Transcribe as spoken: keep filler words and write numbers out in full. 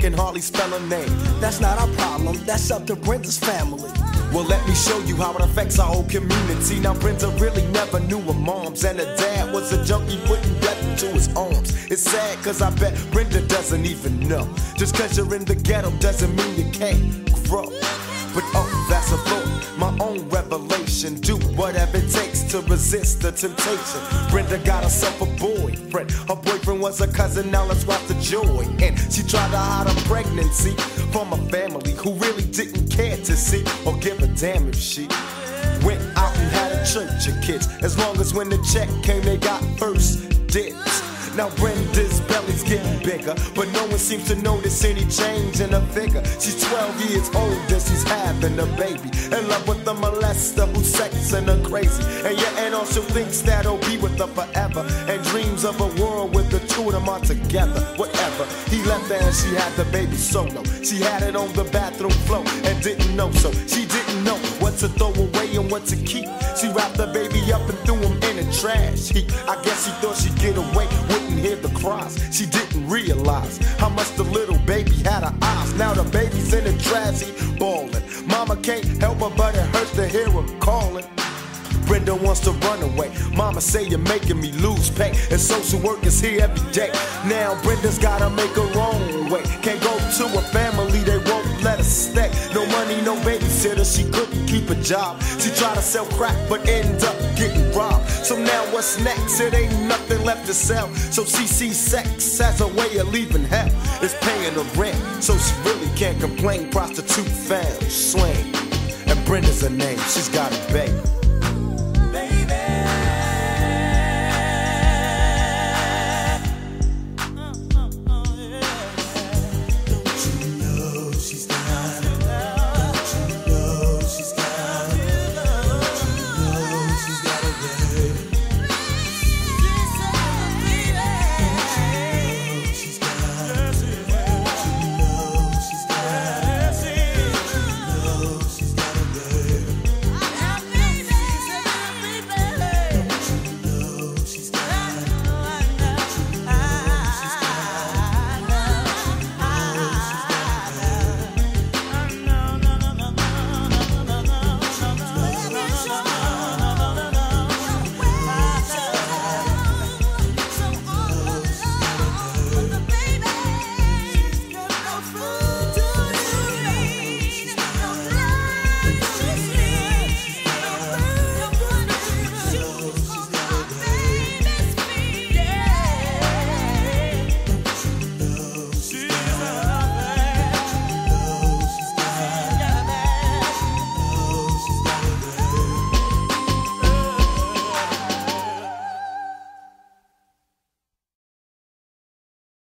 can hardly spell her name. That's not our problem, that's up to Brenda's family. Well, let me show you how it affects our whole community. Now, Brenda really never knew her moms, and her dad was a junkie putting death into his arms. It's sad, cause I bet Brenda doesn't even know. Just cause you're in the ghetto doesn't mean you can't grow. But oh, that's a thought, my own revelation. Do whatever it takes to resist the temptation. Brenda got herself a boyfriend. Her boyfriend was a cousin, now let's watch the joy. And she tried to hide her pregnancy from a family who really didn't care to see or give a damn if she went out and had a church of kids. As long as when the check came, they got first dibs. Now Brenda's belly's getting bigger, but no one seems to notice any change in her figure. She's twelve years old and she's having a baby, in love with a molester who's sexing her crazy. And yeah, and also thinks that he'll be with her forever, and dreams of a world with the two of them all together. Whatever, he left her and she had the baby solo. She had it on the bathroom floor and didn't know, so she didn't know what to throw away and what to keep. She wrapped the baby up and threw him in the trash heap. I guess she thought she'd get away, wouldn't hear the cries. She didn't realize how much the little baby had her eyes. Now the baby's in the trash heap, bawling. Mama can't help her, but it hurts to hear her calling. Brenda wants to run away. Mama say you're making me lose pay, and social work is here every day. Now Brenda's gotta make her own way. Can't go to a family, they won't let her stay. No money, no babysitter, she couldn't keep a job. She tried to sell crack, but ended up getting robbed. So now what's next? It ain't nothing left to sell. So she sees sex as a way of leaving hell. It's paying the rent, so she really can't complain. Prostitute found, slain, and Brenda's her name. She's got a baby.